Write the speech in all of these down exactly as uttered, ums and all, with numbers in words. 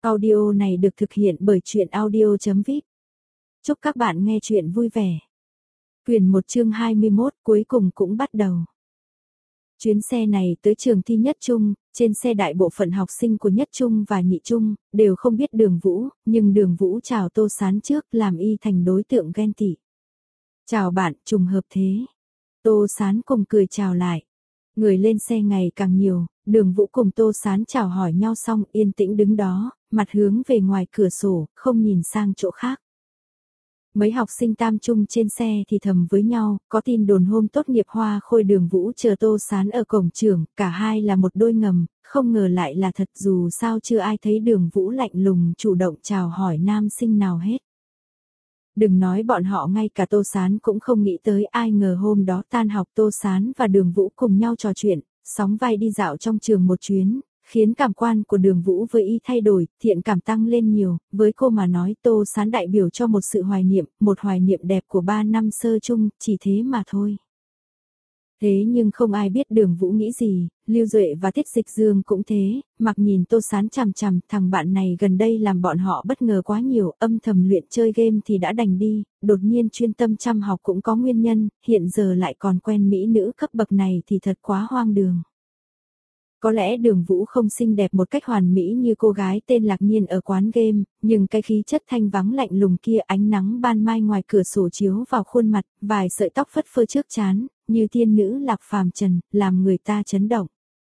Audio này được thực hiện bởi truyện audio chấm vip. Chúc các bạn nghe truyện vui vẻ. Quyển một chương hai mươi mốt cuối cùng cũng bắt đầu. Chuyến xe này tới trường thi Nhất Trung, trên xe đại bộ phận học sinh của Nhất Trung và Nhị Trung, đều không biết Đường Vũ, nhưng Đường Vũ chào Tô Sán trước làm y thành đối tượng ghen tị. Chào bạn, trùng hợp thế. Tô Sán cùng cười chào lại. Người lên xe ngày càng nhiều, Đường Vũ cùng Tô Sán chào hỏi nhau xong yên tĩnh đứng đó, mặt hướng về ngoài cửa sổ, không nhìn sang chỗ khác. Mấy học sinh tam trung trên xe thì thầm với nhau, có tin đồn hôm tốt nghiệp Hoa Khôi Đường Vũ chờ Tô Sán ở cổng trường, cả hai là một đôi ngầm, không ngờ lại là thật, dù sao chưa ai thấy Đường Vũ lạnh lùng chủ động chào hỏi nam sinh nào hết. Đừng nói bọn họ, ngay cả Tô Sán cũng không nghĩ tới, ai ngờ hôm đó tan học Tô Sán và Đường Vũ cùng nhau trò chuyện, sóng vai đi dạo trong trường một chuyến, khiến cảm quan của Đường Vũ với y thay đổi, thiện cảm tăng lên nhiều, với cô mà nói Tô Sán đại biểu cho một sự hoài niệm, một hoài niệm đẹp của ba năm sơ chung, chỉ thế mà thôi. Thế nhưng không ai biết Đường Vũ nghĩ gì, Lưu Duệ và Tiết Dịch Dương cũng thế, mặc nhìn Tô Sán chằm chằm, thằng bạn này gần đây làm bọn họ bất ngờ quá nhiều, âm thầm luyện chơi game thì đã đành đi, đột nhiên chuyên tâm chăm học cũng có nguyên nhân, hiện giờ lại còn quen mỹ nữ cấp bậc này thì thật quá hoang đường. Có lẽ Đường Vũ không xinh đẹp một cách hoàn mỹ như cô gái tên Lạc Nhiên ở quán game, nhưng cái khí chất thanh vắng lạnh lùng kia, ánh nắng ban mai ngoài cửa sổ chiếu vào khuôn mặt, vài sợi tóc phất phơ trước trán, như tiên nữ lạc phàm trần, làm người ta chấn động.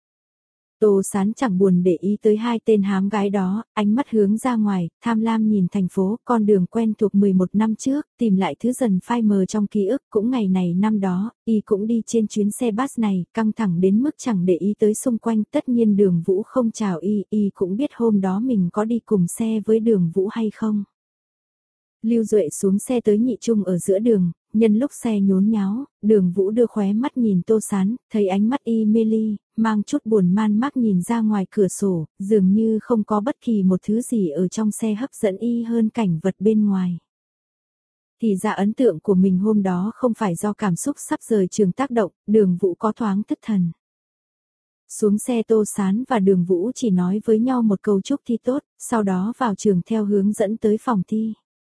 Tô Sán chẳng buồn để ý tới hai tên hám gái đó, ánh mắt hướng ra ngoài, tham lam nhìn thành phố, con đường quen thuộc mười một năm trước, tìm lại thứ dần phai mờ trong ký ức, cũng ngày này năm đó, y cũng đi trên chuyến xe bus này, căng thẳng đến mức chẳng để ý tới xung quanh, tất nhiên Đường Vũ không chào y, y cũng biết hôm đó mình có đi cùng xe với Đường Vũ hay không. Lưu Duệ xuống xe tới Nhị Trung ở giữa đường, nhân lúc xe nhốn nháo, Đường Vũ đưa khóe mắt nhìn Tô Sán, thấy ánh mắt y mê ly, mang chút buồn man mác nhìn ra ngoài cửa sổ, dường như không có bất kỳ một thứ gì ở trong xe hấp dẫn y hơn cảnh vật bên ngoài. Thì ra ấn tượng của mình hôm đó không phải do cảm xúc sắp rời trường tác động, Đường Vũ có thoáng thất thần. Xuống xe Tô Sán và Đường Vũ chỉ nói với nhau một câu chúc thi tốt, sau đó vào trường theo hướng dẫn tới phòng thi.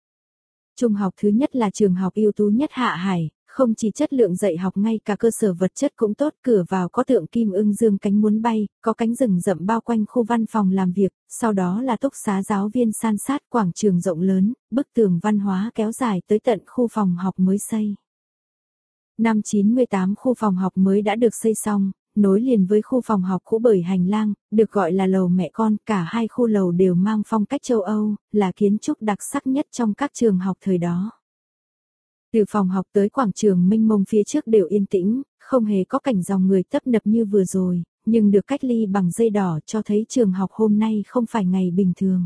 Trung học thứ nhất là trường học ưu tú nhất Hạ Hải, không chỉ chất lượng dạy học, ngay cả cơ sở vật chất cũng tốt, cửa vào có tượng kim ưng dương cánh muốn bay, có cánh rừng rậm bao quanh khu văn phòng làm việc, sau đó là túc xá giáo viên san sát, quảng trường rộng lớn, bức tường văn hóa kéo dài tới tận khu phòng học mới xây. Năm chín mươi tám khu phòng học mới đã được xây xong, nối liền với khu phòng học cũ bởi hành lang, được gọi là lầu mẹ con, cả hai khu lầu đều mang phong cách châu Âu, là kiến trúc đặc sắc nhất trong các trường học thời đó. Từ phòng học tới quảng trường mênh mông phía trước đều yên tĩnh, không hề có cảnh dòng người tấp nập như vừa rồi, nhưng được cách ly bằng dây đỏ cho thấy trường học hôm nay không phải ngày bình thường.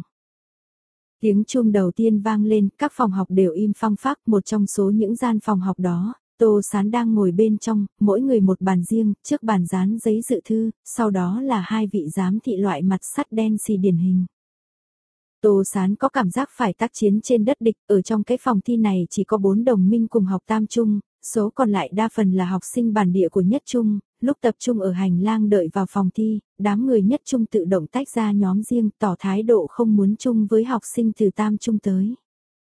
Tiếng chuông đầu tiên vang lên, các phòng học đều im phăng phắc, một trong số những gian phòng học đó, Tô Sán đang ngồi bên trong, mỗi người một bàn riêng, trước bàn dán giấy dự thư, sau đó là hai vị giám thị loại mặt sắt đen xì điển hình. Tô Sán có cảm giác phải tác chiến trên đất địch, ở trong cái phòng thi này chỉ có bốn đồng minh cùng học tam trung, số còn lại đa phần là học sinh bản địa của Nhất Trung, lúc tập trung ở hành lang đợi vào phòng thi, đám người Nhất Trung tự động tách ra nhóm riêng, tỏ thái độ không muốn chung với học sinh từ tam trung tới.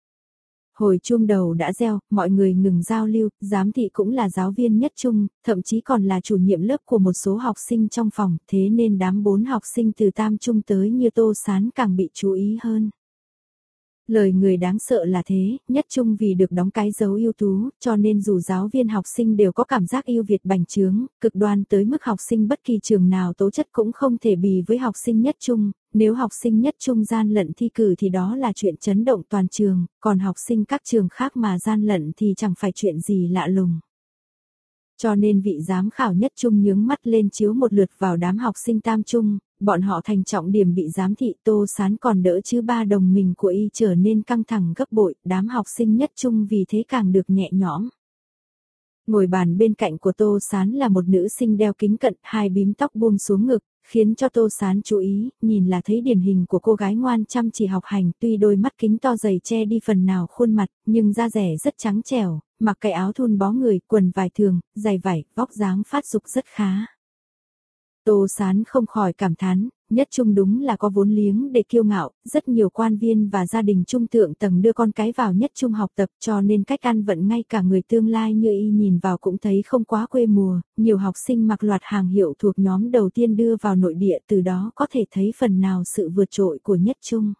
Hồi chuông đầu đã reo, mọi người ngừng giao lưu, giám thị cũng là giáo viên Nhất Trung, thậm chí còn là chủ nhiệm lớp của một số học sinh trong phòng, thế nên đám bốn học sinh từ tam trung tới như Tô Sán càng bị chú ý hơn. Lời người đáng sợ là thế, Nhất Trung vì được đóng cái dấu ưu tú, cho nên dù giáo viên học sinh đều có cảm giác ưu việt bành trướng, cực đoan tới mức học sinh bất kỳ trường nào tố chất cũng không thể bì với học sinh Nhất Trung, nếu học sinh Nhất Trung gian lận thi cử thì đó là chuyện chấn động toàn trường, còn học sinh các trường khác mà gian lận thì chẳng phải chuyện gì lạ lùng. Cho nên vị giám khảo Nhất Trung nhướng mắt lên chiếu một lượt vào đám học sinh tam trung, bọn họ thành trọng điểm bị giám thị. Tô Sán còn đỡ chứ ba đồng mình của y trở nên căng thẳng gấp bội, đám học sinh Nhất Trung vì thế càng được nhẹ nhõm. Ngồi bàn bên cạnh của Tô Sán là một nữ sinh đeo kính cận, hai bím tóc buông xuống ngực, khiến cho Tô Sán chú ý, nhìn là thấy điển hình của cô gái ngoan chăm chỉ học hành, tuy đôi mắt kính to dày che đi phần nào khuôn mặt, nhưng da dẻ rất trắng trẻo, mặc cái áo thun bó người, quần vải thường, giày vải, vóc dáng phát dục rất khá. Tô Sán không khỏi cảm thán, Nhất Trung đúng là có vốn liếng để kiêu ngạo, rất nhiều quan viên và gia đình trung thượng tầng đưa con cái vào Nhất Trung học tập cho nên cách ăn vận ngay cả người tương lai như y nhìn vào cũng thấy không quá quê mùa, nhiều học sinh mặc loạt hàng hiệu thuộc nhóm đầu tiên đưa vào nội địa từ đó có thể thấy phần nào sự vượt trội của Nhất Trung.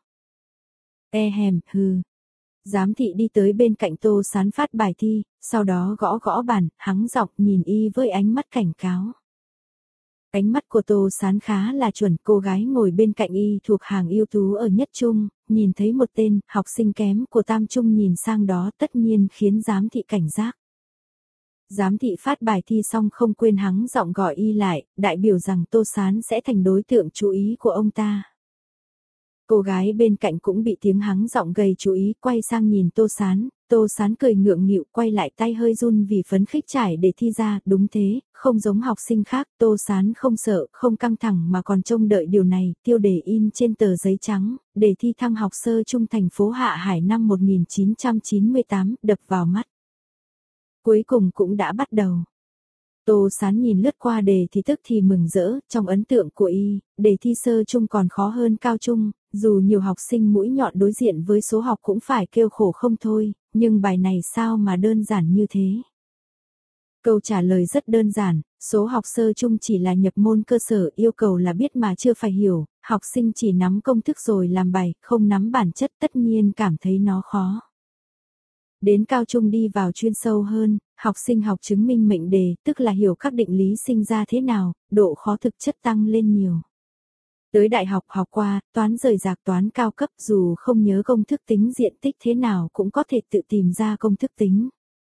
E hèm, hừ. Giám thị đi tới bên cạnh Tô Sán phát bài thi, sau đó gõ gõ bàn, hắng giọng nhìn y với ánh mắt cảnh cáo. Ánh mắt của Tô Sán khá là chuẩn, cô gái ngồi bên cạnh y thuộc hàng ưu tú ở Nhất Trung, nhìn thấy một tên học sinh kém của Tam Trung nhìn sang đó tất nhiên khiến giám thị cảnh giác. Giám thị phát bài thi xong không quên hắng giọng gọi y lại, đại biểu rằng Tô Sán sẽ thành đối tượng chú ý của ông ta. Cô gái bên cạnh cũng bị tiếng hắng giọng gây chú ý, quay sang nhìn Tô Sán, Tô Sán cười ngượng nghịu quay lại tay hơi run vì phấn khích trải để thi ra, đúng thế, không giống học sinh khác, Tô Sán không sợ, không căng thẳng mà còn trông đợi điều này, tiêu đề in trên tờ giấy trắng, đề thi thăng học sơ trung thành phố Hạ Hải năm một nghìn chín trăm chín mươi tám, đập vào mắt. Cuối cùng cũng đã bắt đầu. Tô Sán nhìn lướt qua đề thì tức thì mừng rỡ, trong ấn tượng của y, đề thi sơ trung còn khó hơn cao trung, dù nhiều học sinh mũi nhọn đối diện với số học cũng phải kêu khổ không thôi, nhưng bài này sao mà đơn giản như thế? Câu trả lời rất đơn giản, số học sơ trung chỉ là nhập môn cơ sở, yêu cầu là biết mà chưa phải hiểu, học sinh chỉ nắm công thức rồi làm bài, không nắm bản chất tất nhiên cảm thấy nó khó. Đến cao trung đi vào chuyên sâu hơn, học sinh học chứng minh mệnh đề, tức là hiểu các định lý sinh ra thế nào, độ khó thực chất tăng lên nhiều. Tới đại học học qua, toán rời rạc toán cao cấp dù không nhớ công thức tính diện tích thế nào cũng có thể tự tìm ra công thức tính.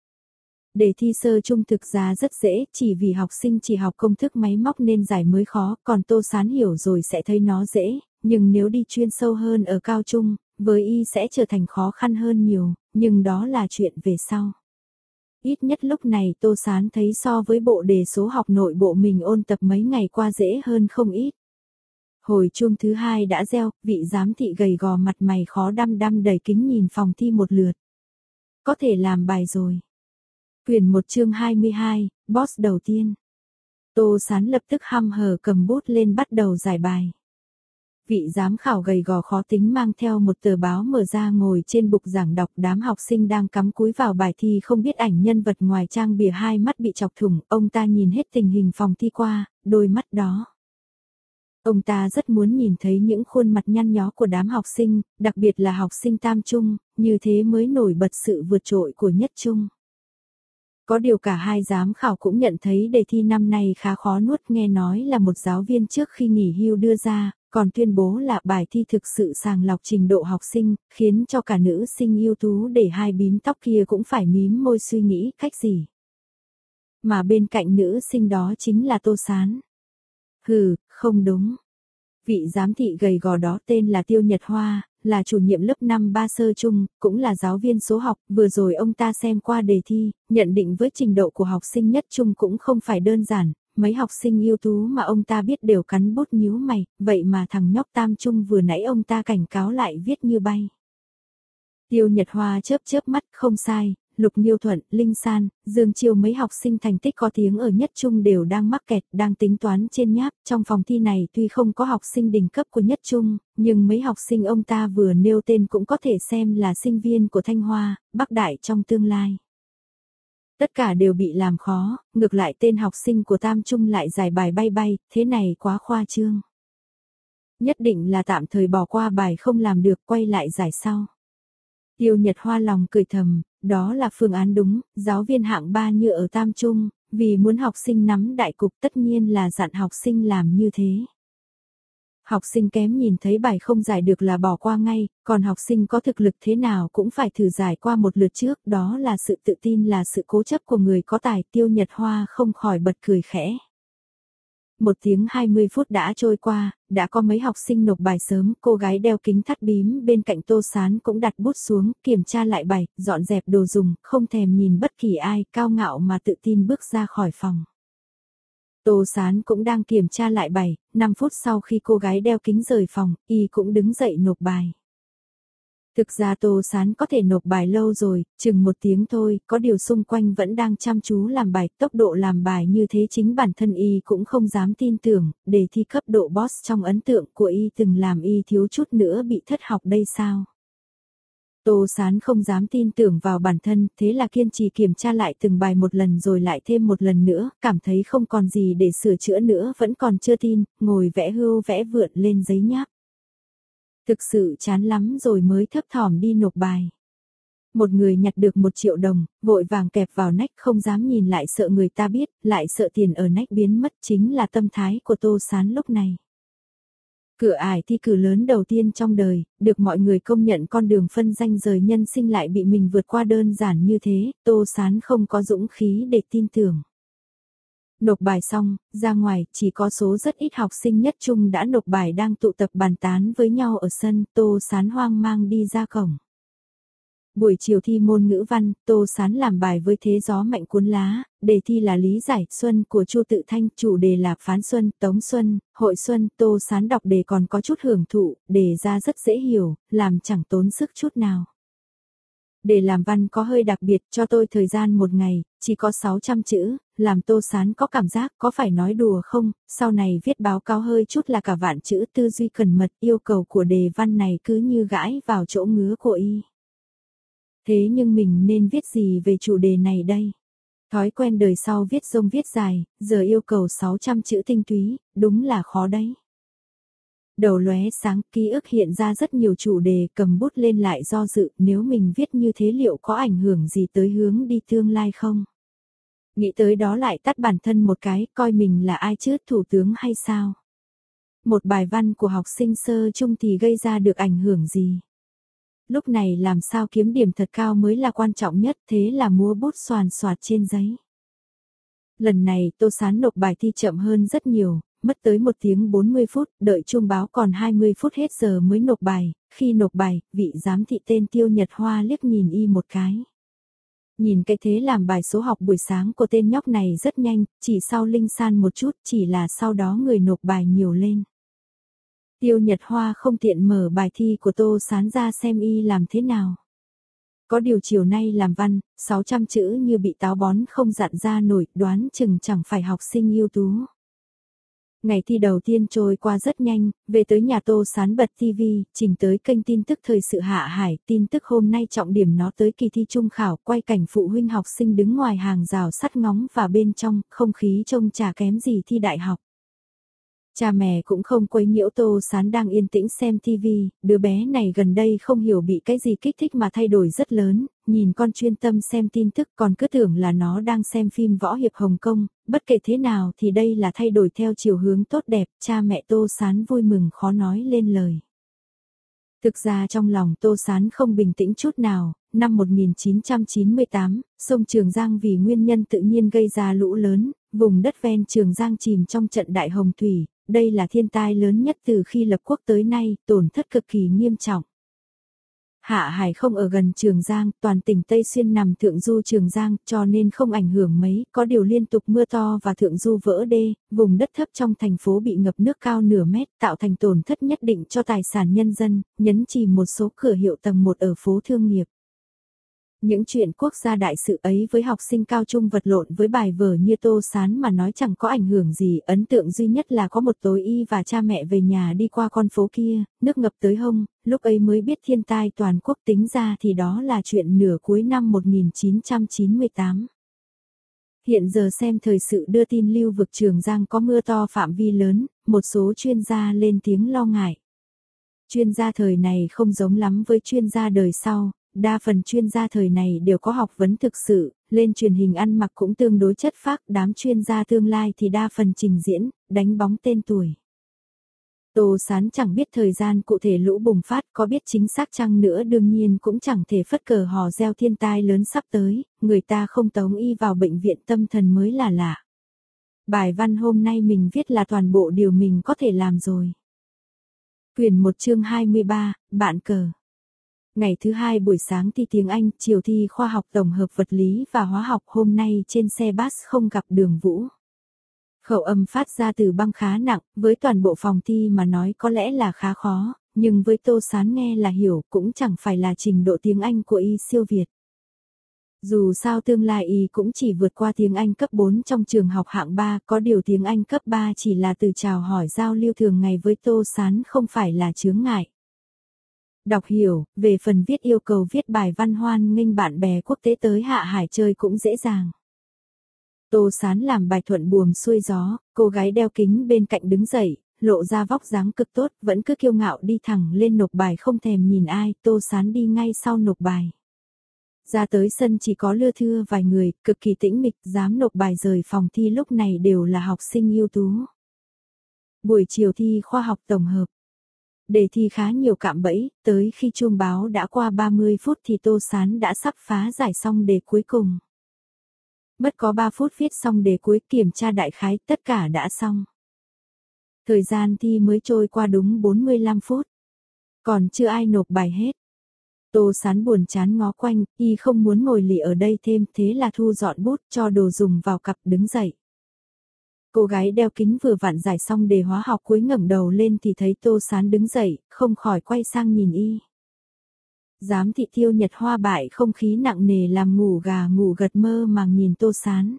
Đề thi sơ trung thực ra rất dễ, chỉ vì học sinh chỉ học công thức máy móc nên giải mới khó, còn Tô Sán hiểu rồi sẽ thấy nó dễ, nhưng nếu đi chuyên sâu hơn ở cao trung, với y sẽ trở thành khó khăn hơn nhiều, nhưng đó là chuyện về sau. Ít nhất lúc này Tô Sán thấy so với bộ đề số học nội bộ mình ôn tập mấy ngày qua dễ hơn không ít. Hồi chuông thứ hai đã reo, vị giám thị gầy gò mặt mày khó đăm đăm đầy kính nhìn phòng thi một lượt. Có thể làm bài rồi. Quyển một chương hai mươi hai, boss đầu tiên. Tô Sán lập tức hăm hở cầm bút lên bắt đầu giải bài. Vị giám khảo gầy gò khó tính mang theo một tờ báo mở ra ngồi trên bục giảng đọc, đám học sinh đang cắm cúi vào bài thi không biết ảnh nhân vật ngoài trang bìa hai mắt bị chọc thủng, ông ta nhìn hết tình hình phòng thi qua, đôi mắt đó. Ông ta rất muốn nhìn thấy những khuôn mặt nhăn nhó của đám học sinh, đặc biệt là học sinh tam trung, như thế mới nổi bật sự vượt trội của Nhất Trung. Có điều cả hai giám khảo cũng nhận thấy đề thi năm nay khá khó nuốt, nghe nói là một giáo viên trước khi nghỉ hưu đưa ra, còn tuyên bố là bài thi thực sự sàng lọc trình độ học sinh, khiến cho cả nữ sinh ưu tú để hai bím tóc kia cũng phải mím môi suy nghĩ cách gì. Mà bên cạnh nữ sinh đó chính là Tô Sán. Hừ, không đúng. Vị giám thị gầy gò đó tên là Tiêu Nhật Hoa, là chủ nhiệm lớp năm ba sơ trung, cũng là giáo viên số học, vừa rồi ông ta xem qua đề thi, nhận định với trình độ của học sinh Nhất Trung cũng không phải đơn giản, mấy học sinh ưu tú mà ông ta biết đều cắn bút nhíu mày, vậy mà thằng nhóc tam trung vừa nãy ông ta cảnh cáo lại viết như bay. Tiêu Nhật Hoa chớp chớp mắt, không sai, Lục Nhiêu Thuận, Linh San, Dương Chiêu mấy học sinh thành tích có tiếng ở Nhất Trung đều đang mắc kẹt, đang tính toán trên nháp, trong phòng thi này tuy không có học sinh đỉnh cấp của Nhất Trung, nhưng mấy học sinh ông ta vừa nêu tên cũng có thể xem là sinh viên của Thanh Hoa, Bắc Đại trong tương lai. Tất cả đều bị làm khó, ngược lại tên học sinh của Tam Trung lại giải bài bay bay, thế này quá khoa trương. Nhất định là tạm thời bỏ qua bài không làm được, quay lại giải sau. Tiêu Nhật Hoa lòng cười thầm, đó là phương án đúng, giáo viên hạng ba như ở Tam Trung, vì muốn học sinh nắm đại cục tất nhiên là dặn học sinh làm như thế. Học sinh kém nhìn thấy bài không giải được là bỏ qua ngay, còn học sinh có thực lực thế nào cũng phải thử giải qua một lượt trước, đó là sự tự tin, là sự cố chấp của người có tài. Tiêu Nhật Hoa không khỏi bật cười khẽ. Một tiếng hai mươi phút đã trôi qua, đã có mấy học sinh nộp bài sớm, cô gái đeo kính thắt bím bên cạnh Tô Sán cũng đặt bút xuống, kiểm tra lại bài, dọn dẹp đồ dùng, không thèm nhìn bất kỳ ai, cao ngạo mà tự tin bước ra khỏi phòng. Tô Sán cũng đang kiểm tra lại bài, năm phút sau khi cô gái đeo kính rời phòng, y cũng đứng dậy nộp bài. Thực ra Tô Sán có thể nộp bài lâu rồi, chừng một tiếng thôi, có điều xung quanh vẫn đang chăm chú làm bài, tốc độ làm bài như thế chính bản thân y cũng không dám tin tưởng, đề thi cấp độ boss trong ấn tượng của y từng làm y thiếu chút nữa bị thất học đây sao. Tô Sán không dám tin tưởng vào bản thân, thế là kiên trì kiểm tra lại từng bài một lần rồi lại thêm một lần nữa, cảm thấy không còn gì để sửa chữa nữa vẫn còn chưa tin, ngồi vẽ hưu vẽ vượn lên giấy nháp. Thực sự chán lắm rồi mới thấp thỏm đi nộp bài. Một người nhặt được một triệu đồng, vội vàng kẹp vào nách không dám nhìn lại sợ người ta biết, lại sợ tiền ở nách biến mất chính là tâm thái của Tô Sán lúc này. Cửa ải thi cử lớn đầu tiên trong đời, được mọi người công nhận con đường phân danh rời nhân sinh lại bị mình vượt qua đơn giản như thế, Tô Sán không có dũng khí để tin tưởng. Nộp bài xong, ra ngoài, chỉ có số rất ít học sinh nhất trung đã nộp bài đang tụ tập bàn tán với nhau ở sân, Tô Sán hoang mang đi ra cổng. Buổi chiều thi môn ngữ văn, Tô Sán làm bài với thế gió mạnh cuốn lá, đề thi là lý giải xuân của Chu Tự Thanh, chủ đề là phán xuân, tống xuân, hội xuân, Tô Sán đọc đề còn có chút hưởng thụ, đề ra rất dễ hiểu, làm chẳng tốn sức chút nào. Để làm văn có hơi đặc biệt, cho tôi thời gian một ngày, chỉ có sáu trăm chữ, làm Tô Sán có cảm giác có phải nói đùa không, sau này viết báo cáo hơi chút là cả vạn chữ, tư duy cẩn mật, yêu cầu của đề văn này cứ như gãi vào chỗ ngứa của y. Thế nhưng mình nên viết gì về chủ đề này đây? Thói quen đời sau viết rông viết dài, giờ yêu cầu sáu trăm chữ tinh túy, đúng là khó đấy. Đầu lóe sáng, ký ức hiện ra rất nhiều chủ đề, cầm bút lên lại do dự, nếu mình viết như thế liệu có ảnh hưởng gì tới hướng đi tương lai không? Nghĩ tới đó lại tắt bản thân một cái, coi mình là ai chứ, thủ tướng hay sao? Một bài văn của học sinh sơ trung thì gây ra được ảnh hưởng gì? Lúc này làm sao kiếm điểm thật cao mới là quan trọng nhất, thế là múa bút xoàn xoạt trên giấy. Lần này Tô Sán nộp bài thi chậm hơn rất nhiều, mất tới một tiếng bốn mươi phút, đợi chuông báo còn hai mươi phút hết giờ mới nộp bài, khi nộp bài, vị giám thị tên Tiêu Nhật Hoa liếc nhìn y một cái. Nhìn cái thế làm bài số học buổi sáng của tên nhóc này rất nhanh, chỉ sau linh san một chút, chỉ là sau đó người nộp bài nhiều lên. Tiêu Nhật Hoa không tiện mở bài thi của Tô Sán ra xem y làm thế nào. Có điều chiều nay làm văn, sáu trăm chữ như bị táo bón không dặn ra nổi, đoán chừng chẳng phải học sinh ưu tú. Ngày thi đầu tiên trôi qua rất nhanh, về tới nhà Tô Sán bật ti vi, chỉnh tới kênh tin tức thời sự Hạ Hải, tin tức hôm nay trọng điểm nó tới kỳ thi trung khảo, quay cảnh phụ huynh học sinh đứng ngoài hàng rào sắt ngóng và bên trong, không khí trông chả kém gì thi đại học. Cha mẹ cũng không quấy nhiễu Tô Sán đang yên tĩnh xem ti vi, đứa bé này gần đây không hiểu bị cái gì kích thích mà thay đổi rất lớn, nhìn con chuyên tâm xem tin tức còn cứ tưởng là nó đang xem phim võ hiệp Hồng Kông, bất kể thế nào thì đây là thay đổi theo chiều hướng tốt đẹp, cha mẹ Tô Sán vui mừng khó nói lên lời. Thực ra trong lòng Tô Sán không bình tĩnh chút nào, năm một nghìn chín trăm chín mươi tám, sông Trường Giang vì nguyên nhân tự nhiên gây ra lũ lớn, vùng đất ven Trường Giang chìm trong trận đại hồng thủy, đây là thiên tai lớn nhất từ khi lập quốc tới nay, tổn thất cực kỳ nghiêm trọng. Hạ Hải không ở gần Trường Giang, toàn tỉnh Tây Xuyên nằm thượng du Trường Giang, cho nên không ảnh hưởng mấy, có điều liên tục mưa to và thượng du vỡ đê, vùng đất thấp trong thành phố bị ngập nước cao nửa mét, tạo thành tổn thất nhất định cho tài sản nhân dân, nhấn chìm một số cửa hiệu tầng một ở phố Thương Nghiệp. Những chuyện quốc gia đại sự ấy với học sinh cao trung vật lộn với bài vở như Tô Sán mà nói chẳng có ảnh hưởng gì, ấn tượng duy nhất là có một tối y và cha mẹ về nhà đi qua con phố kia, nước ngập tới hông, lúc ấy mới biết thiên tai toàn quốc, tính ra thì đó là chuyện nửa cuối năm một nghìn chín trăm chín mươi tám. Hiện giờ xem thời sự đưa tin lưu vực Trường Giang có mưa to phạm vi lớn, một số chuyên gia lên tiếng lo ngại. Chuyên gia thời này không giống lắm với chuyên gia đời sau. Đa phần chuyên gia thời này đều có học vấn thực sự, lên truyền hình ăn mặc cũng tương đối chất phác, đám chuyên gia tương lai thì đa phần trình diễn, đánh bóng tên tuổi. Tô Sán chẳng biết thời gian cụ thể lũ bùng phát, có biết chính xác chăng nữa đương nhiên cũng chẳng thể phất cờ hò reo thiên tai lớn sắp tới, người ta không tống y vào bệnh viện tâm thần mới là lạ. Bài văn hôm nay mình viết là toàn bộ điều mình có thể làm rồi. Quyển một chương hai mươi ba, bạn cờ. Ngày thứ hai buổi sáng thi tiếng Anh, chiều thi khoa học tổng hợp vật lý và hóa học, hôm nay trên xe bus không gặp Đường Vũ. Khẩu âm phát ra từ băng khá nặng, với toàn bộ phòng thi mà nói có lẽ là khá khó, nhưng với Tô Sán nghe là hiểu, cũng chẳng phải là trình độ tiếng Anh của y siêu việt. Dù sao tương lai y cũng chỉ vượt qua tiếng Anh cấp bốn trong trường học hạng ba, có điều tiếng Anh cấp ba chỉ là từ chào hỏi giao lưu thường ngày với Tô Sán không phải là chướng ngại. Đọc hiểu, về phần viết yêu cầu viết bài văn hoan nghênh bạn bè quốc tế tới Hạ Hải chơi cũng dễ dàng. Tô Sán làm bài thuận buồm xuôi gió, cô gái đeo kính bên cạnh đứng dậy, lộ ra vóc dáng cực tốt, vẫn cứ kiêu ngạo đi thẳng lên nộp bài không thèm nhìn ai, Tô Sán đi ngay sau nộp bài. Ra tới sân chỉ có lưa thưa vài người, cực kỳ tĩnh mịch, dám nộp bài rời phòng thi lúc này đều là học sinh ưu tú. Buổi chiều thi khoa học tổng hợp. Đề thi khá nhiều cạm bẫy, tới khi chuông báo đã qua ba mươi phút thì Tô Sán đã sắp phá giải xong đề cuối cùng. Mất có ba phút viết xong đề cuối, kiểm tra đại khái, tất cả đã xong. Thời gian thi mới trôi qua đúng bốn mươi lăm phút. Còn chưa ai nộp bài hết. Tô Sán buồn chán ngó quanh, y không muốn ngồi lì ở đây thêm, thế là thu dọn bút, cho đồ dùng vào cặp đứng dậy. Cô gái đeo kính vừa vặn giải xong đề hóa học cuối ngẩng đầu lên thì thấy Tô Sán đứng dậy, không khỏi quay sang nhìn y. Giám thị Tiêu Nhật Hoa bại không khí nặng nề làm ngủ gà ngủ gật mơ màng nhìn Tô Sán.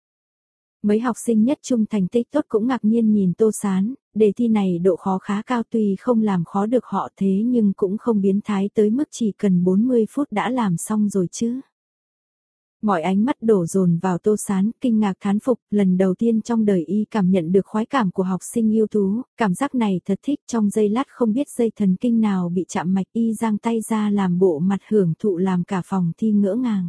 Mấy học sinh nhất trung thành tích tốt cũng ngạc nhiên nhìn Tô Sán, đề thi này độ khó khá cao tuy không làm khó được họ thế nhưng cũng không biến thái tới mức chỉ cần bốn mươi phút đã làm xong rồi chứ. Mọi ánh mắt đổ dồn vào Tô Sán, kinh ngạc thán phục, lần đầu tiên trong đời y cảm nhận được khoái cảm của học sinh ưu tú, cảm giác này thật thích, trong giây lát không biết dây thần kinh nào bị chạm mạch, y giang tay ra làm bộ mặt hưởng thụ làm cả phòng thi ngỡ ngàng.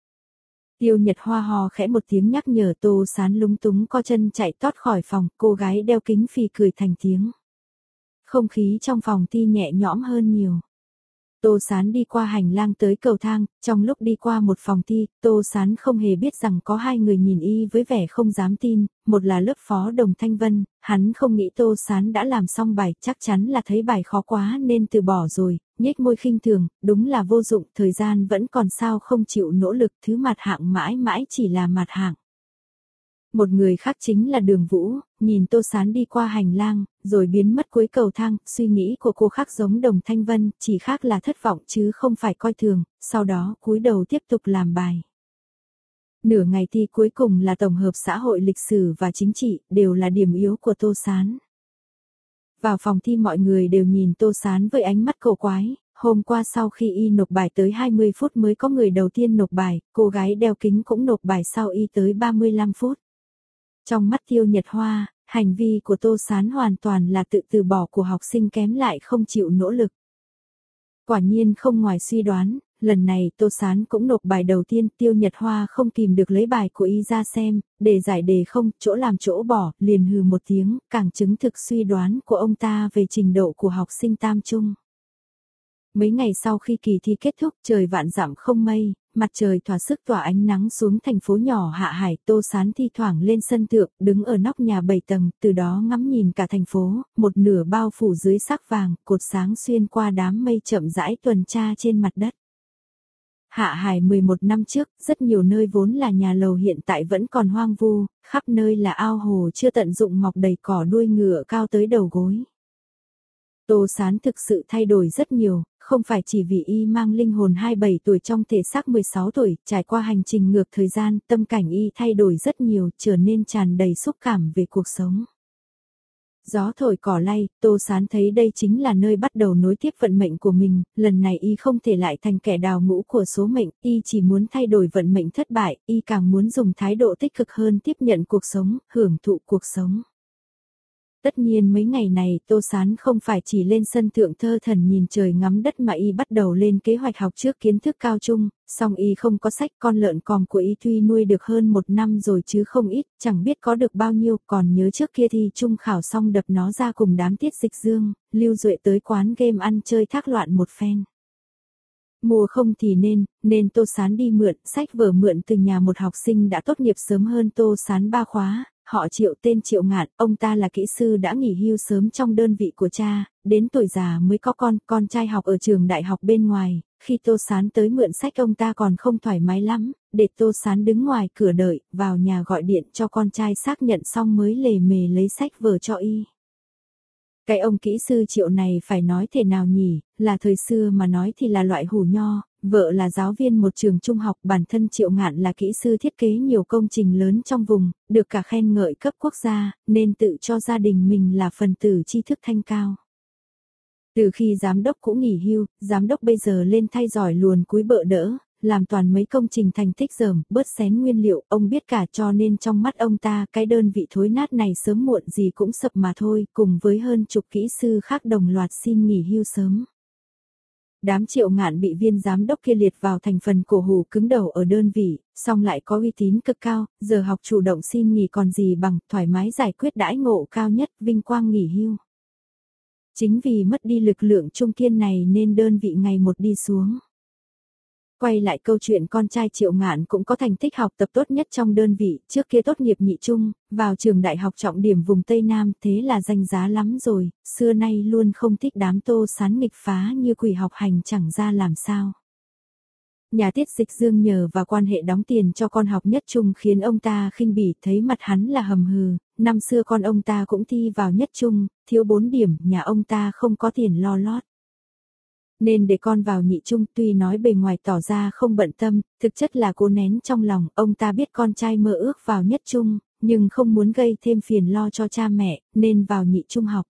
Tiêu Nhật Hoa hò khẽ một tiếng nhắc nhở, Tô Sán lúng túng co chân chạy tót khỏi phòng, cô gái đeo kính phì cười thành tiếng. Không khí trong phòng thi nhẹ nhõm hơn nhiều. Tô Sán đi qua hành lang tới cầu thang, trong lúc đi qua một phòng thi, Tô Sán không hề biết rằng có hai người nhìn y với vẻ không dám tin, một là lớp phó Đồng Thanh Vân, hắn không nghĩ Tô Sán đã làm xong bài, chắc chắn là thấy bài khó quá nên từ bỏ rồi, nhếch môi khinh thường, đúng là vô dụng, thời gian vẫn còn sao không chịu nỗ lực, thứ mặt hạng mãi mãi chỉ là mặt hạng. Một người khác chính là Đường Vũ, nhìn Tô Sán đi qua hành lang, rồi biến mất cuối cầu thang, suy nghĩ của cô khác giống Đồng Thanh Vân, chỉ khác là thất vọng chứ không phải coi thường, sau đó cúi đầu tiếp tục làm bài. Nửa ngày thi cuối cùng là tổng hợp xã hội lịch sử và chính trị, đều là điểm yếu của Tô Sán. Vào phòng thi mọi người đều nhìn Tô Sán với ánh mắt cổ quái. Hôm qua sau khi y nộp bài tới hai mươi phút mới có người đầu tiên nộp bài, cô gái đeo kính cũng nộp bài sau y tới ba mươi lăm phút. Trong mắt Tiêu Nhật Hoa, hành vi của Tô Sán hoàn toàn là tự từ bỏ của học sinh kém lại không chịu nỗ lực. Quả nhiên không ngoài suy đoán, lần này Tô Sán cũng nộp bài đầu tiên, Tiêu Nhật Hoa không kìm được lấy bài của y ra xem, để giải đề không, chỗ làm chỗ bỏ, liền hừ một tiếng, càng chứng thực suy đoán của ông ta về trình độ của học sinh tam trung. Mấy ngày sau khi kỳ thi kết thúc, trời vạn dặm không mây, mặt trời thỏa sức tỏa ánh nắng xuống thành phố nhỏ Hạ Hải, Tô Sán thi thoảng lên sân thượng, đứng ở nóc nhà bảy tầng, từ đó ngắm nhìn cả thành phố, một nửa bao phủ dưới sắc vàng, cột sáng xuyên qua đám mây chậm rãi tuần tra trên mặt đất. Hạ Hải mười một năm trước, rất nhiều nơi vốn là nhà lầu hiện tại vẫn còn hoang vu, khắp nơi là ao hồ chưa tận dụng mọc đầy cỏ đuôi ngựa cao tới đầu gối. Tô Sán thực sự thay đổi rất nhiều, không phải chỉ vì y mang linh hồn hai mươi bảy tuổi trong thể xác mười sáu tuổi, trải qua hành trình ngược thời gian, tâm cảnh y thay đổi rất nhiều, trở nên tràn đầy xúc cảm về cuộc sống. Gió thổi cỏ lay, Tô Sán thấy đây chính là nơi bắt đầu nối tiếp vận mệnh của mình, lần này y không thể lại thành kẻ đào ngũ của số mệnh, y chỉ muốn thay đổi vận mệnh thất bại, y càng muốn dùng thái độ tích cực hơn tiếp nhận cuộc sống, hưởng thụ cuộc sống. Tất nhiên mấy ngày này Tô Sán không phải chỉ lên sân thượng thơ thần nhìn trời ngắm đất mà y bắt đầu lên kế hoạch học trước kiến thức cao trung, song y không có sách, con lợn còm của y tuy nuôi được hơn một năm rồi chứ không ít, chẳng biết có được bao nhiêu, còn nhớ trước kia thi trung khảo xong đập nó ra cùng đám Tiết Dịch Dương, Lưu Duệ tới quán game ăn chơi thác loạn một phen. Mua không thì nên, nên Tô Sán đi mượn, sách vở mượn từ nhà một học sinh đã tốt nghiệp sớm hơn Tô Sán ba khóa. Họ Triệu, tên Triệu Ngạn, ông ta là kỹ sư đã nghỉ hưu sớm trong đơn vị của cha, đến tuổi già mới có con, con trai học ở trường đại học bên ngoài, khi Tô Sán tới mượn sách ông ta còn không thoải mái lắm, để Tô Sán đứng ngoài cửa đợi, vào nhà gọi điện cho con trai xác nhận xong mới lề mề lấy sách vở cho y. Cái ông kỹ sư Triệu này phải nói thế nào nhỉ, là thời xưa mà nói thì là loại hủ nho, vợ là giáo viên một trường trung học, bản thân Triệu Ngạn là kỹ sư thiết kế nhiều công trình lớn trong vùng, được cả khen ngợi cấp quốc gia, nên tự cho gia đình mình là phần tử tri thức thanh cao. Từ khi giám đốc cũng nghỉ hưu, giám đốc bây giờ lên thay giỏi luồn cúi bợ đỡ, làm toàn mấy công trình thành tích dởm, bớt xén nguyên liệu, ông biết cả, cho nên trong mắt ông ta cái đơn vị thối nát này sớm muộn gì cũng sập mà thôi, cùng với hơn chục kỹ sư khác đồng loạt xin nghỉ hưu sớm. Đám Triệu Ngạn bị viên giám đốc kia liệt vào thành phần cổ hủ cứng đầu ở đơn vị, song lại có uy tín cực cao, giờ học chủ động xin nghỉ còn gì bằng, thoải mái giải quyết đãi ngộ cao nhất, vinh quang nghỉ hưu. Chính vì mất đi lực lượng trung kiên này nên đơn vị ngày một đi xuống. Quay lại câu chuyện con trai Triệu Ngạn cũng có thành tích học tập tốt nhất trong đơn vị, trước kia tốt nghiệp nhị trung, vào trường đại học trọng điểm vùng Tây Nam, thế là danh giá lắm rồi, xưa nay luôn không thích đám Tô Sán nghịch phá như quỷ học hành chẳng ra làm sao. Nhà Tiết Dịch Dương nhờ vào quan hệ đóng tiền cho con học nhất trung khiến ông ta khinh bỉ, thấy mặt hắn là hầm hừ, năm xưa con ông ta cũng thi vào nhất trung, thiếu bốn điểm, nhà ông ta không có tiền lo lót. Nên để con vào nhị trung, tuy nói bề ngoài tỏ ra không bận tâm, thực chất là cố nén trong lòng, ông ta biết con trai mơ ước vào nhất trung, nhưng không muốn gây thêm phiền lo cho cha mẹ, nên vào nhị trung học.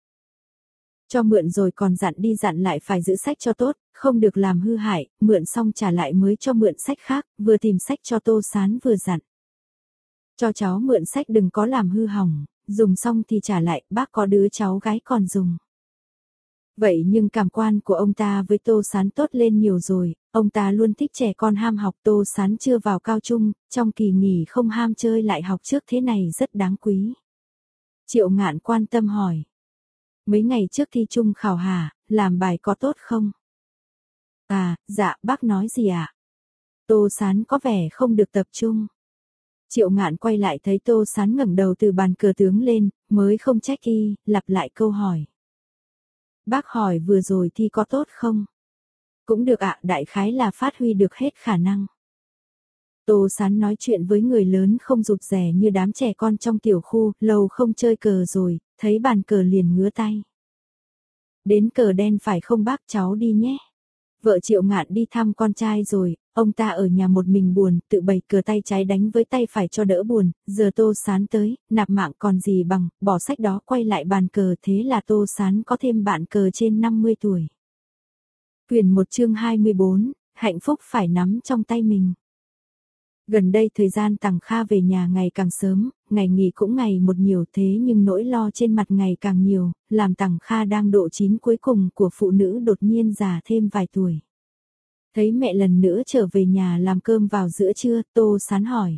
Cho mượn rồi còn dặn đi dặn lại phải giữ sách cho tốt, không được làm hư hại, mượn xong trả lại mới cho mượn sách khác, vừa tìm sách cho Tô Sán vừa dặn. Cho cháu mượn sách đừng có làm hư hỏng, dùng xong thì trả lại, bác có đứa cháu gái còn dùng. Vậy nhưng cảm quan của ông ta với Tô Sán tốt lên nhiều rồi, ông ta luôn thích trẻ con ham học. Tô Sán chưa vào cao trung, trong kỳ nghỉ không ham chơi lại học trước thế này rất đáng quý. Triệu Ngạn quan tâm hỏi. Mấy ngày trước thi trung khảo hả, làm bài có tốt không? À, dạ, bác nói gì ạ? À? Tô Sán có vẻ không được tập trung. Triệu Ngạn quay lại thấy Tô Sán ngẩng đầu từ bàn cờ tướng lên, mới không trách y, lặp lại câu hỏi. Bác hỏi vừa rồi thi có tốt không? Cũng được ạ, đại khái là phát huy được hết khả năng. Tô Sán nói chuyện với người lớn không rụt rè như đám trẻ con trong tiểu khu, lâu không chơi cờ rồi, thấy bàn cờ liền ngứa tay. Đến cờ đen phải không bác, cháu đi nhé. Vợ Triệu Ngạn đi thăm con trai rồi, ông ta ở nhà một mình buồn, tự bày cờ tay trái đánh với tay phải cho đỡ buồn, giờ Tô Sán tới, nạp mạng còn gì bằng, bỏ sách đó quay lại bàn cờ, thế là Tô Sán có thêm bạn cờ trên năm mươi tuổi. Quyển một chương hai mươi bốn, hạnh phúc phải nắm trong tay mình. Gần đây thời gian Tằng Kha về nhà ngày càng sớm, ngày nghỉ cũng ngày một nhiều, thế nhưng nỗi lo trên mặt ngày càng nhiều, làm Tằng Kha đang độ chín cuối cùng của phụ nữ đột nhiên già thêm vài tuổi. Thấy mẹ lần nữa trở về nhà làm cơm vào giữa trưa, Tô Sán hỏi.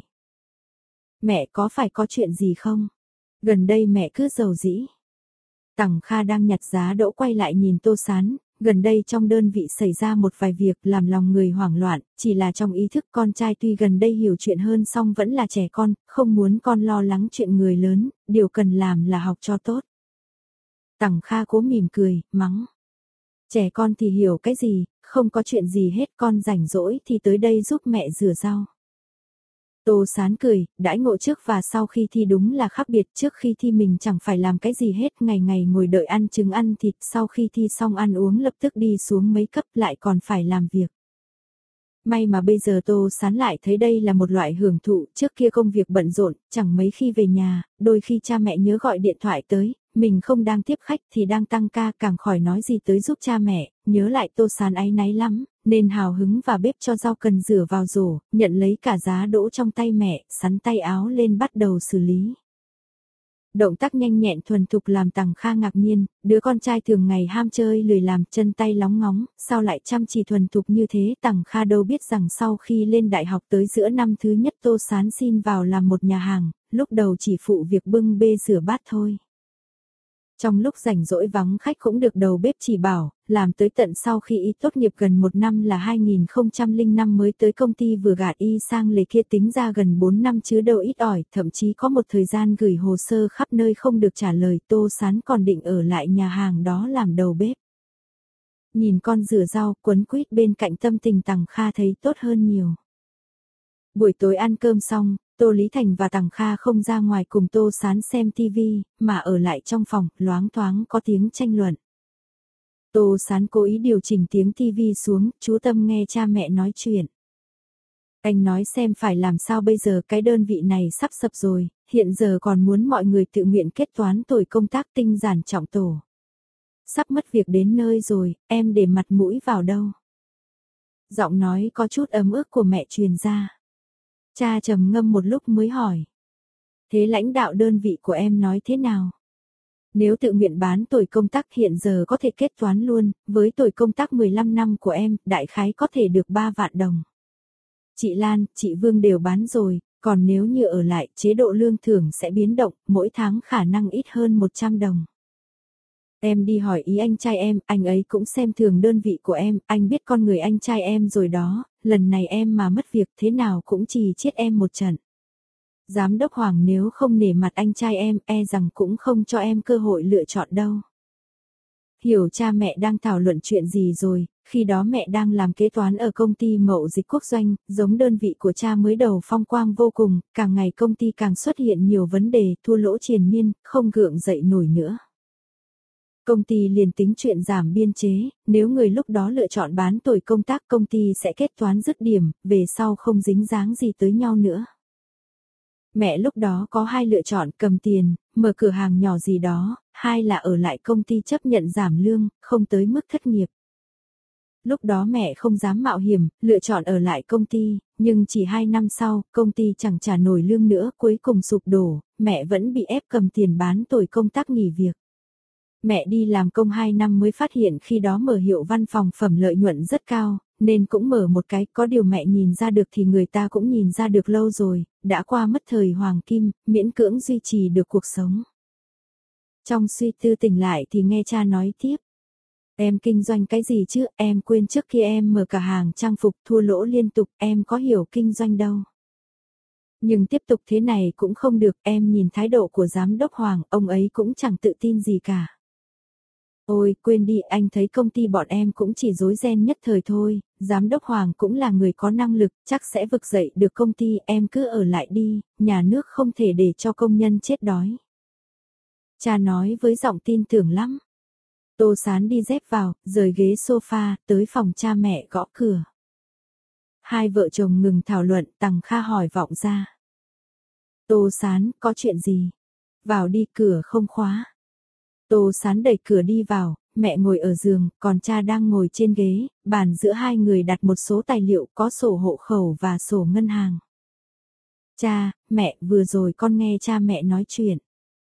Mẹ có phải có chuyện gì không? Gần đây mẹ cứ giàu dĩ. Tằng Kha đang nhặt giá đỗ quay lại nhìn Tô Sán. Gần đây trong đơn vị xảy ra một vài việc làm lòng người hoảng loạn, chỉ là trong ý thức con trai tuy gần đây hiểu chuyện hơn song vẫn là trẻ con, không muốn con lo lắng chuyện người lớn, điều cần làm là học cho tốt. Tằng Kha cố mỉm cười, mắng. Trẻ con thì hiểu cái gì, không có chuyện gì hết, con rảnh rỗi thì tới đây giúp mẹ rửa rau. Tô Sán cười, đãi ngộ trước và sau khi thi đúng là khác biệt, trước khi thi mình chẳng phải làm cái gì hết, ngày ngày ngồi đợi ăn trứng ăn thịt, sau khi thi xong ăn uống lập tức đi xuống mấy cấp lại còn phải làm việc. May mà bây giờ Tô Sán lại thấy đây là một loại hưởng thụ, trước kia công việc bận rộn, chẳng mấy khi về nhà, đôi khi cha mẹ nhớ gọi điện thoại tới, mình không đang tiếp khách thì đang tăng ca, càng khỏi nói gì tới giúp cha mẹ, nhớ lại Tô Sán áy náy lắm, nên hào hứng vào bếp cho rau cần rửa vào rổ, nhận lấy cả giá đỗ trong tay mẹ, sắn tay áo lên bắt đầu xử lý. Động tác nhanh nhẹn thuần thục làm Tằng Kha ngạc nhiên, đứa con trai thường ngày ham chơi lười làm, chân tay lóng ngóng, sao lại chăm chỉ thuần thục như thế. Tằng Kha đâu biết rằng sau khi lên đại học tới giữa năm thứ nhất Tô Sán xin vào làm một nhà hàng, lúc đầu chỉ phụ việc bưng bê rửa bát thôi. Trong lúc rảnh rỗi vắng khách cũng được đầu bếp chỉ bảo, làm tới tận sau khi y tốt nghiệp gần một năm là hai nghìn không trăm lẻ năm mới tới công ty vừa gạt y sang lề kia, tính ra gần bốn năm chứ đâu ít ỏi, thậm chí có một thời gian gửi hồ sơ khắp nơi không được trả lời. Tô Sán còn định ở lại nhà hàng đó làm đầu bếp. Nhìn con rửa rau quấn quýt bên cạnh, tâm tình Tằng Kha thấy tốt hơn nhiều. Buổi tối ăn cơm xong, Tô Lý Thành và Tằng Kha không ra ngoài cùng Tô Sán xem tivi, mà ở lại trong phòng, loáng thoáng có tiếng tranh luận. Tô Sán cố ý điều chỉnh tiếng tivi xuống, chú tâm nghe cha mẹ nói chuyện. Anh nói xem phải làm sao bây giờ, cái đơn vị này sắp sập rồi, hiện giờ còn muốn mọi người tự nguyện kết toán tội công tác tinh giản trọng tổ. Sắp mất việc đến nơi rồi, em để mặt mũi vào đâu? Giọng nói có chút ấm ức của mẹ truyền ra. Cha trầm ngâm một lúc mới hỏi. Thế lãnh đạo đơn vị của em nói thế nào? Nếu tự nguyện bán tuổi công tác hiện giờ có thể kết toán luôn, với tuổi công tác mười lăm năm của em, đại khái có thể được ba vạn đồng. Chị Lan, chị Vương đều bán rồi, còn nếu như ở lại, chế độ lương thưởng sẽ biến động, mỗi tháng khả năng ít hơn một trăm đồng. Em đi hỏi ý anh trai em, anh ấy cũng xem thường đơn vị của em, anh biết con người anh trai em rồi đó, lần này em mà mất việc thế nào cũng chỉ chết em một trận. Giám đốc Hoàng nếu không nể mặt anh trai em, e rằng cũng không cho em cơ hội lựa chọn đâu. Hiểu cha mẹ đang thảo luận chuyện gì rồi, khi đó mẹ đang làm kế toán ở công ty Mậu Dịch Quốc Doanh, giống đơn vị của cha mới đầu phong quang vô cùng, càng ngày công ty càng xuất hiện nhiều vấn đề, thua lỗ triền miên, không gượng dậy nổi nữa. Công ty liền tính chuyện giảm biên chế, nếu người lúc đó lựa chọn bán tuổi công tác công ty sẽ kết toán dứt điểm, về sau không dính dáng gì tới nhau nữa. Mẹ lúc đó có hai lựa chọn, cầm tiền, mở cửa hàng nhỏ gì đó, hai là ở lại công ty chấp nhận giảm lương, không tới mức thất nghiệp. Lúc đó mẹ không dám mạo hiểm, lựa chọn ở lại công ty, nhưng chỉ hai năm sau, công ty chẳng trả nổi lương nữa, cuối cùng sụp đổ, mẹ vẫn bị ép cầm tiền bán tuổi công tác nghỉ việc. Mẹ đi làm công hai năm mới phát hiện khi đó mở hiệu văn phòng phẩm lợi nhuận rất cao, nên cũng mở một cái, có điều mẹ nhìn ra được thì người ta cũng nhìn ra được lâu rồi, đã qua mất thời hoàng kim, miễn cưỡng duy trì được cuộc sống. Trong suy tư tỉnh lại thì nghe cha nói tiếp. Em kinh doanh cái gì chứ, em quên trước khi em mở cả hàng trang phục thua lỗ liên tục, em có hiểu kinh doanh đâu. Nhưng tiếp tục thế này cũng không được, em nhìn thái độ của giám đốc Hoàng, ông ấy cũng chẳng tự tin gì cả. Ôi, quên đi, anh thấy công ty bọn em cũng chỉ rối ren nhất thời thôi, giám đốc Hoàng cũng là người có năng lực, chắc sẽ vực dậy được công ty, em cứ ở lại đi, nhà nước không thể để cho công nhân chết đói. Cha nói với giọng tin tưởng lắm. Tô Sán đi dép vào, rời ghế sofa, tới phòng cha mẹ gõ cửa. Hai vợ chồng ngừng thảo luận, Tằng Kha hỏi vọng ra. Tô Sán, có chuyện gì? Vào đi, cửa không khóa. Tô Sán đẩy cửa đi vào, mẹ ngồi ở giường, còn cha đang ngồi trên ghế, bàn giữa hai người đặt một số tài liệu có sổ hộ khẩu và sổ ngân hàng. Cha, mẹ, vừa rồi con nghe cha mẹ nói chuyện.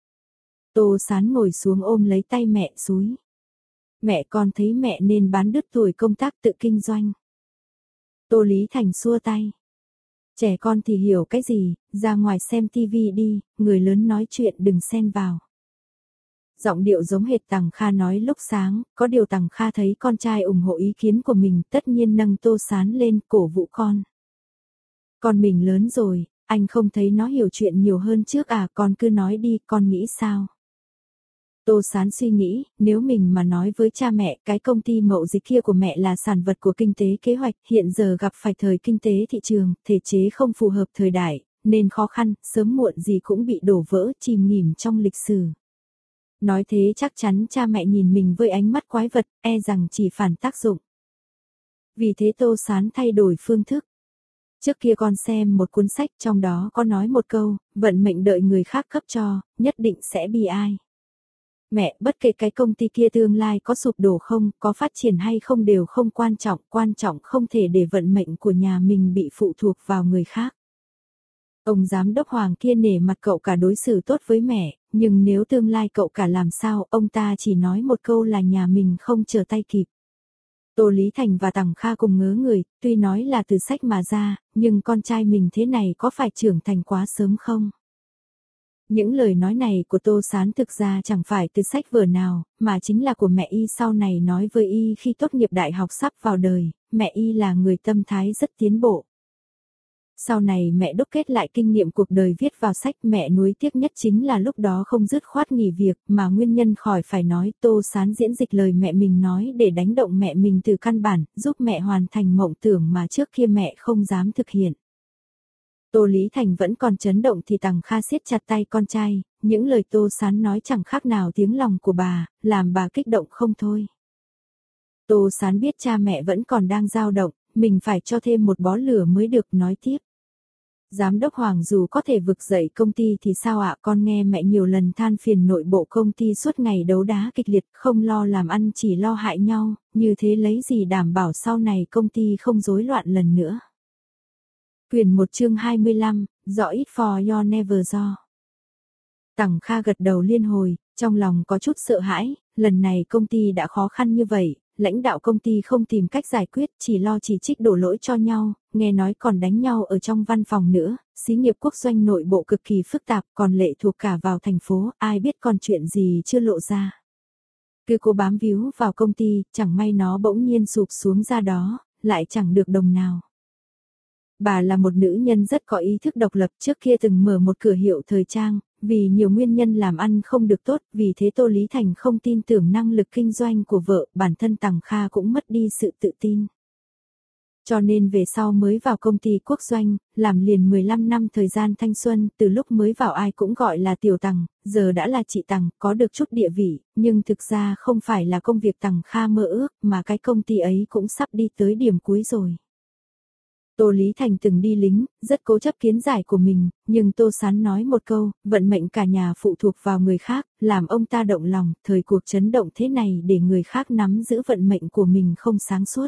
Tô Sán ngồi xuống ôm lấy tay mẹ xúi. Mẹ con thấy mẹ nên bán đứt tuổi công tác tự kinh doanh. Tô Lý Thành xua tay. Trẻ con thì hiểu cái gì, ra ngoài xem tivi đi, người lớn nói chuyện đừng xen vào. Giọng điệu giống hệt Tằng Kha nói lúc sáng, có điều Tằng Kha thấy con trai ủng hộ ý kiến của mình tất nhiên nâng Tô Sán lên cổ vũ con. Con mình lớn rồi, anh không thấy nó hiểu chuyện nhiều hơn trước à, con cứ nói đi, con nghĩ sao? Tô Sán suy nghĩ, nếu mình mà nói với cha mẹ cái công ty Mậu Dịch kia của mẹ là sản vật của kinh tế kế hoạch, hiện giờ gặp phải thời kinh tế thị trường, thể chế không phù hợp thời đại, nên khó khăn, sớm muộn gì cũng bị đổ vỡ, chìm nghỉm trong lịch sử. Nói thế chắc chắn cha mẹ nhìn mình với ánh mắt quái vật, e rằng chỉ phản tác dụng. Vì thế Tô Sán thay đổi phương thức. Trước kia con xem một cuốn sách trong đó có nói một câu, vận mệnh đợi người khác cấp cho, nhất định sẽ bi ai. Mẹ, bất kể cái công ty kia tương lai có sụp đổ không, có phát triển hay không đều không quan trọng, quan trọng không thể để vận mệnh của nhà mình bị phụ thuộc vào người khác. Ông giám đốc Hoàng kia nể mặt cậu cả đối xử tốt với mẹ, nhưng nếu tương lai cậu cả làm sao, ông ta chỉ nói một câu là nhà mình không chờ tay kịp. Tô Lý Thành và Tằng Kha cùng ngớ người, tuy nói là từ sách mà ra, nhưng con trai mình thế này có phải trưởng thành quá sớm không? Những lời nói này của Tô Sán thực ra chẳng phải từ sách vở nào, mà chính là của mẹ y sau này nói với y khi tốt nghiệp đại học sắp vào đời, mẹ y là người tâm thái rất tiến bộ. Sau này mẹ đúc kết lại kinh nghiệm cuộc đời viết vào sách, mẹ nuối tiếc nhất chính là lúc đó không dứt khoát nghỉ việc, mà nguyên nhân khỏi phải nói. Tô Sán diễn dịch lời mẹ mình nói để đánh động mẹ mình từ căn bản, giúp mẹ hoàn thành mộng tưởng mà trước kia mẹ không dám thực hiện. Tô Lý Thành vẫn còn chấn động thì Tằng Kha siết chặt tay con trai, những lời Tô Sán nói chẳng khác nào tiếng lòng của bà, làm bà kích động không thôi. Tô Sán biết cha mẹ vẫn còn đang dao động, mình phải cho thêm một bó lửa mới được, nói tiếp. Giám đốc Hoàng dù có thể vực dậy công ty thì sao ạ, con nghe mẹ nhiều lần than phiền nội bộ công ty suốt ngày đấu đá kịch liệt, không lo làm ăn chỉ lo hại nhau, như thế lấy gì đảm bảo sau này công ty không rối loạn lần nữa. Quyển một chương hai mươi lăm, rõ ít for your never do. Tằng Kha gật đầu liên hồi, trong lòng có chút sợ hãi, lần này công ty đã khó khăn như vậy, lãnh đạo công ty không tìm cách giải quyết, chỉ lo chỉ trích đổ lỗi cho nhau, nghe nói còn đánh nhau ở trong văn phòng nữa, xí nghiệp quốc doanh nội bộ cực kỳ phức tạp, còn lệ thuộc cả vào thành phố, ai biết còn chuyện gì chưa lộ ra. Cứ cố bám víu vào công ty, chẳng may nó bỗng nhiên sụp xuống ra đó, lại chẳng được đồng nào. Bà là một nữ nhân rất có ý thức độc lập, trước kia từng mở một cửa hiệu thời trang, vì nhiều nguyên nhân làm ăn không được tốt, vì thế Tô Lý Thành không tin tưởng năng lực kinh doanh của vợ, bản thân Tằng Kha cũng mất đi sự tự tin. Cho nên về sau mới vào công ty quốc doanh, làm liền mười lăm năm thời gian thanh xuân, từ lúc mới vào ai cũng gọi là tiểu Tằng, giờ đã là chị Tằng, có được chút địa vị, nhưng thực ra không phải là công việc Tằng Kha mơ ước, mà cái công ty ấy cũng sắp đi tới điểm cuối rồi. Tô Lý Thành từng đi lính, rất cố chấp kiến giải của mình, nhưng Tô Sán nói một câu, vận mệnh cả nhà phụ thuộc vào người khác, làm ông ta động lòng, thời cuộc chấn động thế này để người khác nắm giữ vận mệnh của mình không sáng suốt.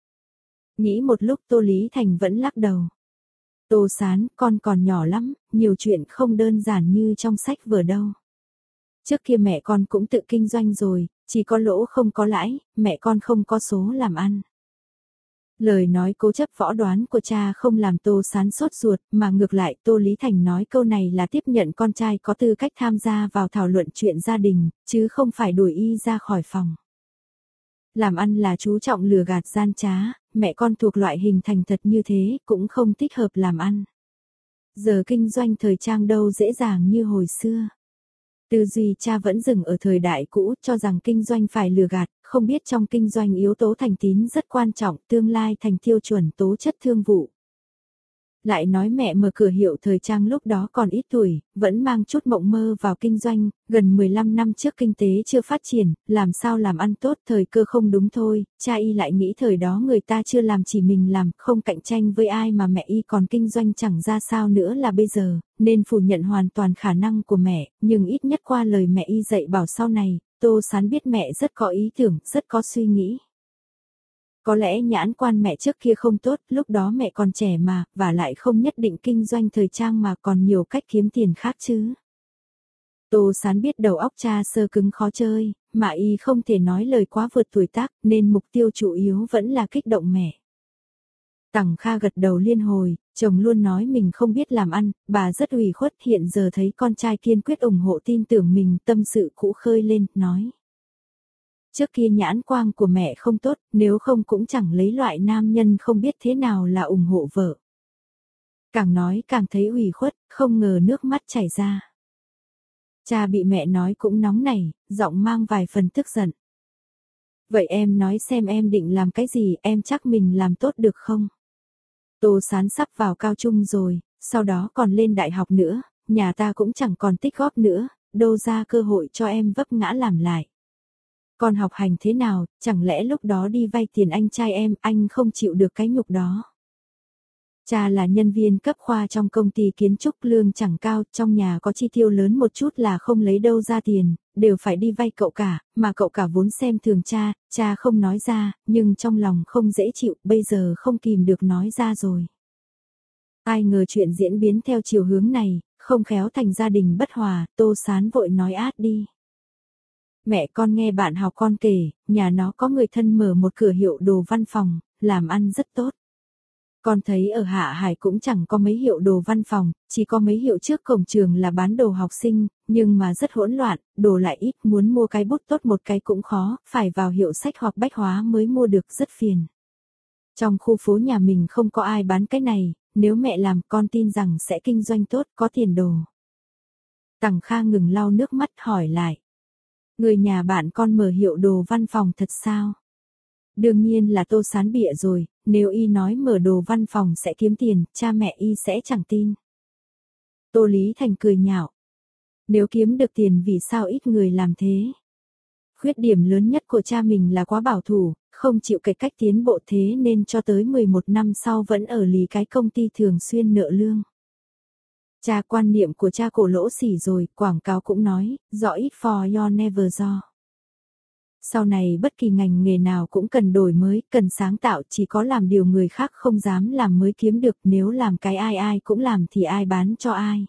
Nghĩ một lúc Tô Lý Thành vẫn lắc đầu. Tô Sán, con còn nhỏ lắm, nhiều chuyện không đơn giản như trong sách vở đâu. Trước kia mẹ con cũng tự kinh doanh rồi, chỉ có lỗ không có lãi, mẹ con không có số làm ăn. Lời nói cố chấp võ đoán của cha không làm Tô Sán sốt ruột, mà ngược lại Tô Lý Thành nói câu này là tiếp nhận con trai có tư cách tham gia vào thảo luận chuyện gia đình, chứ không phải đuổi y ra khỏi phòng. Làm ăn là chú trọng lừa gạt gian trá, mẹ con thuộc loại hình thành thật như thế cũng không thích hợp làm ăn. Giờ kinh doanh thời trang đâu dễ dàng như hồi xưa. Tư duy cha vẫn dừng ở thời đại cũ, cho rằng kinh doanh phải lừa gạt, không biết trong kinh doanh yếu tố thành tín rất quan trọng, tương lai thành tiêu chuẩn tố chất thương vụ. Lại nói mẹ mở cửa hiệu thời trang lúc đó còn ít tuổi, vẫn mang chút mộng mơ vào kinh doanh, gần mười lăm năm trước kinh tế chưa phát triển, làm sao làm ăn tốt, thời cơ không đúng thôi, cha y lại nghĩ thời đó người ta chưa làm chỉ mình làm, không cạnh tranh với ai mà mẹ y còn kinh doanh chẳng ra sao nữa là bây giờ, nên phủ nhận hoàn toàn khả năng của mẹ, nhưng ít nhất qua lời mẹ y dạy bảo sau này, Tô Sán biết mẹ rất có ý tưởng, rất có suy nghĩ. Có lẽ nhãn quan mẹ trước kia không tốt, lúc đó mẹ còn trẻ mà, và lại không nhất định kinh doanh thời trang mà còn nhiều cách kiếm tiền khác chứ. Tô Sán biết đầu óc cha sơ cứng khó chơi, mà y không thể nói lời quá vượt tuổi tác, nên mục tiêu chủ yếu vẫn là kích động mẹ. Tằng Kha gật đầu liên hồi, chồng luôn nói mình không biết làm ăn, bà rất ủy khuất, hiện giờ thấy con trai kiên quyết ủng hộ tin tưởng mình, tâm sự cũ khơi lên, nói. Trước kia nhãn quang của mẹ không tốt, nếu không cũng chẳng lấy loại nam nhân không biết thế nào là ủng hộ vợ. Càng nói càng thấy ủy khuất, không ngờ nước mắt chảy ra. Cha bị mẹ nói cũng nóng nảy, giọng mang vài phần tức giận. Vậy em nói xem em định làm cái gì, em chắc mình làm tốt được không? Tô Sán sắp vào cao trung rồi, sau đó còn lên đại học nữa, nhà ta cũng chẳng còn tích góp nữa, đâu ra cơ hội cho em vấp ngã làm lại. Con học hành thế nào, chẳng lẽ lúc đó đi vay tiền anh trai em, anh không chịu được cái nhục đó. Cha là nhân viên cấp khoa trong công ty kiến trúc, lương chẳng cao, trong nhà có chi tiêu lớn một chút là không lấy đâu ra tiền, đều phải đi vay cậu cả, mà cậu cả vốn xem thường cha, cha không nói ra, nhưng trong lòng không dễ chịu, bây giờ không kìm được nói ra rồi. Ai ngờ chuyện diễn biến theo chiều hướng này, không khéo thành gia đình bất hòa, Tô Sán vội nói át đi. Mẹ con nghe bạn học con kể, nhà nó có người thân mở một cửa hiệu đồ văn phòng, làm ăn rất tốt. Con thấy ở Hạ Hải cũng chẳng có mấy hiệu đồ văn phòng, chỉ có mấy hiệu trước cổng trường là bán đồ học sinh, nhưng mà rất hỗn loạn, đồ lại ít, muốn mua cái bút tốt một cái cũng khó, phải vào hiệu sách hoặc bách hóa mới mua được, rất phiền. Trong khu phố nhà mình không có ai bán cái này, nếu mẹ làm con tin rằng sẽ kinh doanh tốt, có tiền đồ. Tằng Kha ngừng lau nước mắt hỏi lại. Người nhà bạn con mở hiệu đồ văn phòng thật sao? Đương nhiên là Tô Sán bịa rồi, nếu y nói mở đồ văn phòng sẽ kiếm tiền, cha mẹ y sẽ chẳng tin. Tô Lý Thành cười nhạo. Nếu kiếm được tiền vì sao ít người làm thế? Khuyết điểm lớn nhất của cha mình là quá bảo thủ, không chịu cải cách tiến bộ, thế nên cho tới mười một năm sau vẫn ở lì cái công ty thường xuyên nợ lương. Cha, quan niệm của cha cổ lỗ xỉ rồi, quảng cáo cũng nói, do it for your never do. Sau này bất kỳ ngành nghề nào cũng cần đổi mới, cần sáng tạo, chỉ có làm điều người khác không dám làm mới kiếm được, nếu làm cái ai ai cũng làm thì ai bán cho ai.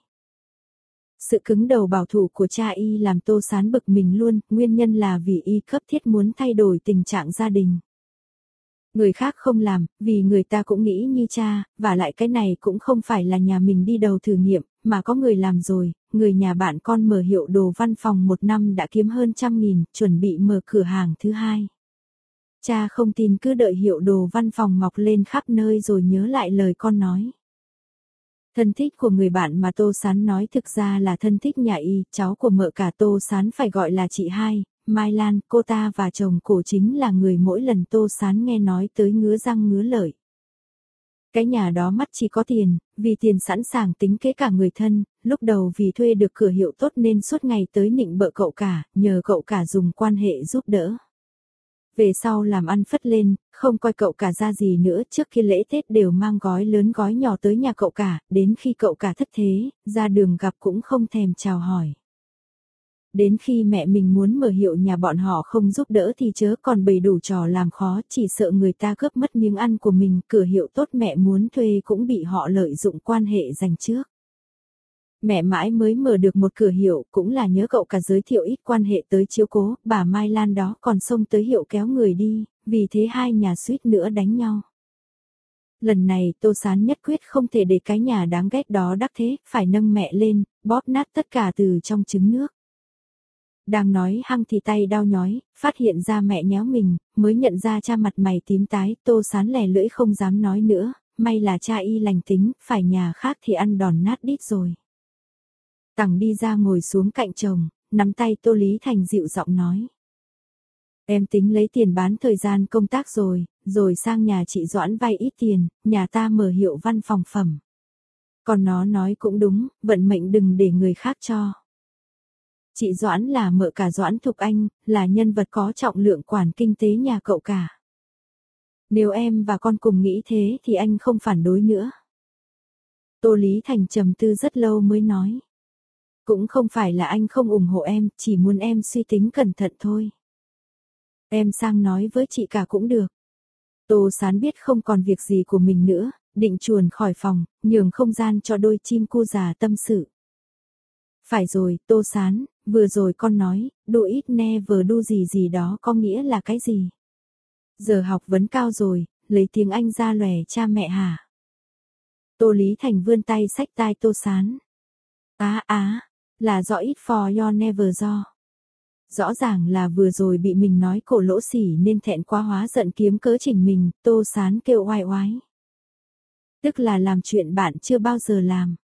Sự cứng đầu bảo thủ của cha y làm Tô Sán bực mình luôn, nguyên nhân là vì y cấp thiết muốn thay đổi tình trạng gia đình. Người khác không làm, vì người ta cũng nghĩ như cha, và lại cái này cũng không phải là nhà mình đi đầu thử nghiệm, mà có người làm rồi, người nhà bạn con mở hiệu đồ văn phòng một năm đã kiếm hơn trăm nghìn, chuẩn bị mở cửa hàng thứ hai. Cha không tin cứ đợi hiệu đồ văn phòng mọc lên khắp nơi rồi nhớ lại lời con nói. Thân thích của người bạn mà Tô Sán nói thực ra là thân thích nhà y, cháu của mợ cả Tô Sán phải gọi là chị hai, Mai Lan, cô ta và chồng cổ chính là người mỗi lần Tô Sán nghe nói tới ngứa răng ngứa lợi. Cái nhà đó mắt chỉ có tiền, vì tiền sẵn sàng tính kế cả người thân, lúc đầu vì thuê được cửa hiệu tốt nên suốt ngày tới nịnh bợ cậu cả, nhờ cậu cả dùng quan hệ giúp đỡ. Về sau làm ăn phất lên, không coi cậu cả ra gì nữa, trước khi lễ Tết đều mang gói lớn gói nhỏ tới nhà cậu cả, đến khi cậu cả thất thế, ra đường gặp cũng không thèm chào hỏi. Đến khi mẹ mình muốn mở hiệu nhà bọn họ không giúp đỡ thì chớ còn bày đủ trò làm khó, chỉ sợ người ta cướp mất miếng ăn của mình, cửa hiệu tốt mẹ muốn thuê cũng bị họ lợi dụng quan hệ giành trước. Mẹ mãi mới mở được một cửa hiệu, cũng là nhớ cậu cả giới thiệu ít quan hệ tới chiếu cố, bà Mai Lan đó còn xông tới hiệu kéo người đi, vì thế hai nhà suýt nữa đánh nhau. Lần này Tô Sán nhất quyết không thể để cái nhà đáng ghét đó đắc thế, phải nâng mẹ lên, bóp nát tất cả từ trong trứng nước. Đang nói hăng thì tay đau nhói, phát hiện ra mẹ nhéo mình, mới nhận ra cha mặt mày tím tái, Tô Sán lè lưỡi không dám nói nữa, may là cha y lành tính, phải nhà khác thì ăn đòn nát đít rồi. Tằng đi ra ngồi xuống cạnh chồng, nắm tay Tô Lý Thành dịu giọng nói. Em tính lấy tiền bán thời gian công tác rồi, rồi sang nhà chị Doãn vay ít tiền, nhà ta mở hiệu văn phòng phẩm. Còn nó nói cũng đúng, vận mệnh đừng để người khác cho. Chị Doãn là mợ cả Doãn Thục Anh, là nhân vật có trọng lượng quản kinh tế nhà cậu cả. Nếu em và con cùng nghĩ thế thì anh không phản đối nữa. Tô Lý Thành trầm tư rất lâu mới nói. Cũng không phải là anh không ủng hộ em, chỉ muốn em suy tính cẩn thận thôi. Em sang nói với chị cả cũng được. Tô Sán biết không còn việc gì của mình nữa, định chuồn khỏi phòng, nhường không gian cho đôi chim cu già tâm sự. Phải rồi, Tô Sán, vừa rồi con nói, do it never do gì gì đó có nghĩa là cái gì? Giờ học vấn cao rồi, lấy tiếng Anh ra lòe cha mẹ hả? Tô Lý Thành vươn tay xách tai Tô Sán. Á á, là do it for your never do. Rõ ràng là vừa rồi bị mình nói cổ lỗ xỉ nên thẹn quá hóa giận kiếm cớ chỉnh mình, Tô Sán kêu oai oái. Tức là làm chuyện bạn chưa bao giờ làm.